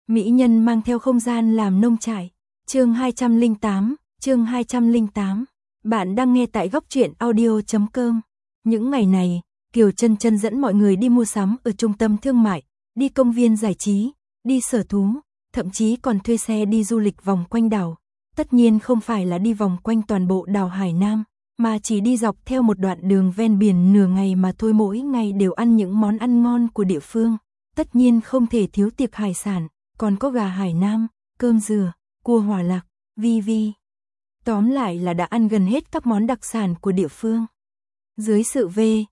Mỹ nhân mang theo không gian làm nông trại. Chương 208, chương 208. Bạn đang nghe tại góc truyện audio.com. Những ngày này, Kiều Chân Chân dẫn mọi người đi mua sắm ở trung tâm thương mại, đi công viên giải trí, đi sở thú, thậm chí còn thuê xe đi du lịch vòng quanh đảo. Tất nhiên không phải là đi vòng quanh toàn bộ đảo Hải Nam, mà chỉ đi dọc theo một đoạn đường ven biển nửa ngày mà thôi, mỗi ngày đều ăn những món ăn ngon của địa phương. Tất nhiên không thể thiếu tiệc hải sản, còn có gà Hải Nam, cơm dừa, cua Hòa Lạc, vi vi. Tóm lại là đã ăn gần hết các món đặc sản của địa phương. Dưới sự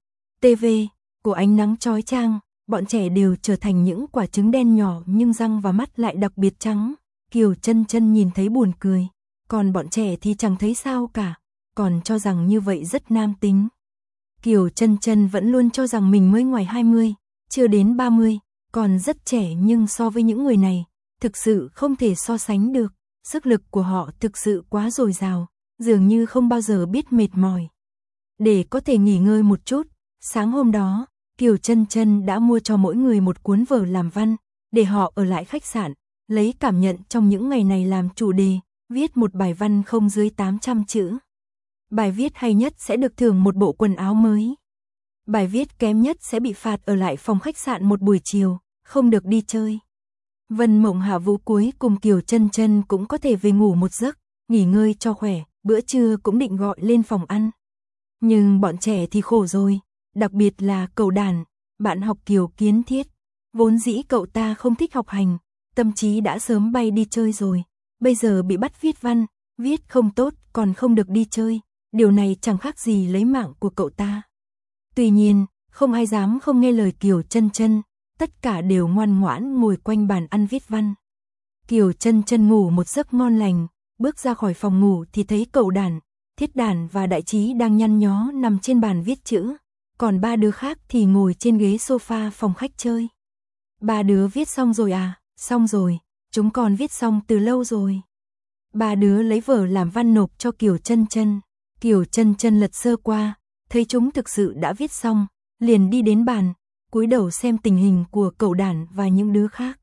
TV của ánh nắng chói chang, bọn trẻ đều trở thành những quả trứng đen nhỏ nhưng răng và mắt lại đặc biệt trắng. Kiều Chân Chân nhìn thấy buồn cười, còn bọn trẻ thì chẳng thấy sao cả, còn cho rằng như vậy rất nam tính. Kiều Chân Chân vẫn luôn cho rằng mình mới ngoài 20, chưa đến 30, còn rất trẻ, nhưng so với những người này, thực sự không thể so sánh được. Sức lực của họ thực sự quá dồi dào, dường như không bao giờ biết mệt mỏi. Để có thể nghỉ ngơi một chút, sáng hôm đó, Kiều Chân Chân đã mua cho mỗi người một cuốn vở làm văn, để họ ở lại khách sạn, lấy cảm nhận trong những ngày này làm chủ đề, viết một bài văn không dưới 800 chữ. Bài viết hay nhất sẽ được thưởng một bộ quần áo mới. Bài viết kém nhất sẽ bị phạt ở lại phòng khách sạn một buổi chiều, không được đi chơi. Vân Mộng Hạ Vũ cuối cùng Kiều Chân Chân cũng có thể về ngủ một giấc, nghỉ ngơi cho khỏe, bữa trưa cũng định gọi lên phòng ăn. Nhưng bọn trẻ thì khổ rồi, đặc biệt là cậu Đàn, bạn học Kiều Kiến Thiết. Vốn dĩ cậu ta không thích học hành, tâm trí đã sớm bay đi chơi rồi, bây giờ bị bắt viết văn, viết không tốt còn không được đi chơi, điều này chẳng khác gì lấy mạng của cậu ta. Tuy nhiên, không ai dám không nghe lời Kiều Chân Chân, tất cả đều ngoan ngoãn ngồi quanh bàn ăn viết văn. Kiều Chân Chân ngủ một giấc ngon lành, bước ra khỏi phòng ngủ thì thấy cậu Đàn, Thiết Đàn và Đại Trí đang nhăn nhó nằm trên bàn viết chữ, còn ba đứa khác thì ngồi trên ghế sofa phòng khách chơi. Ba đứa viết xong rồi à? Xong rồi, chúng con viết xong từ lâu rồi. Ba đứa lấy vở làm văn nộp cho Kiều Chân Chân. Kiều Chân Chân lật sơ qua, thấy chúng thực sự đã viết xong, liền đi đến bàn, cúi đầu xem tình hình của cậu Đàn và những đứa khác.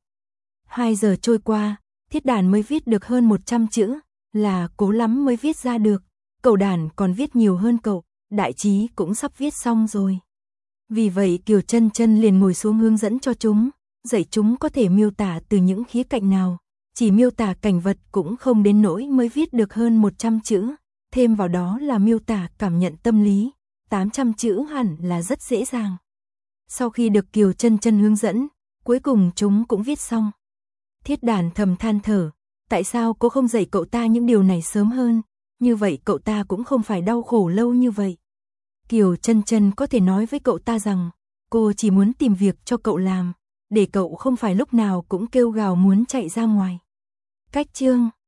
2 giờ trôi qua, Thiết Đàn mới viết được hơn 100 chữ, là cố lắm mới viết ra được. Cậu Đàn còn viết nhiều hơn cậu, Đại Trí cũng sắp viết xong rồi. Vì vậy Kiều Chân Chân liền ngồi xuống hướng dẫn cho chúng, dạy chúng có thể miêu tả từ những khía cạnh nào. Chỉ miêu tả cảnh vật cũng không đến nỗi mới viết được hơn 100 chữ, thêm vào đó là miêu tả cảm nhận tâm lý, 800 chữ hẳn là rất dễ dàng. Sau khi được Kiều Chân Chân hướng dẫn, cuối cùng chúng cũng viết xong. Thiết Đàn thầm than thở, tại sao cô không dạy cậu ta những điều này sớm hơn, như vậy cậu ta cũng không phải đau khổ lâu như vậy. Kiều Chân Chân có thể nói với cậu ta rằng, cô chỉ muốn tìm việc cho cậu làm, để cậu không phải lúc nào cũng kêu gào muốn chạy ra ngoài. Cách chương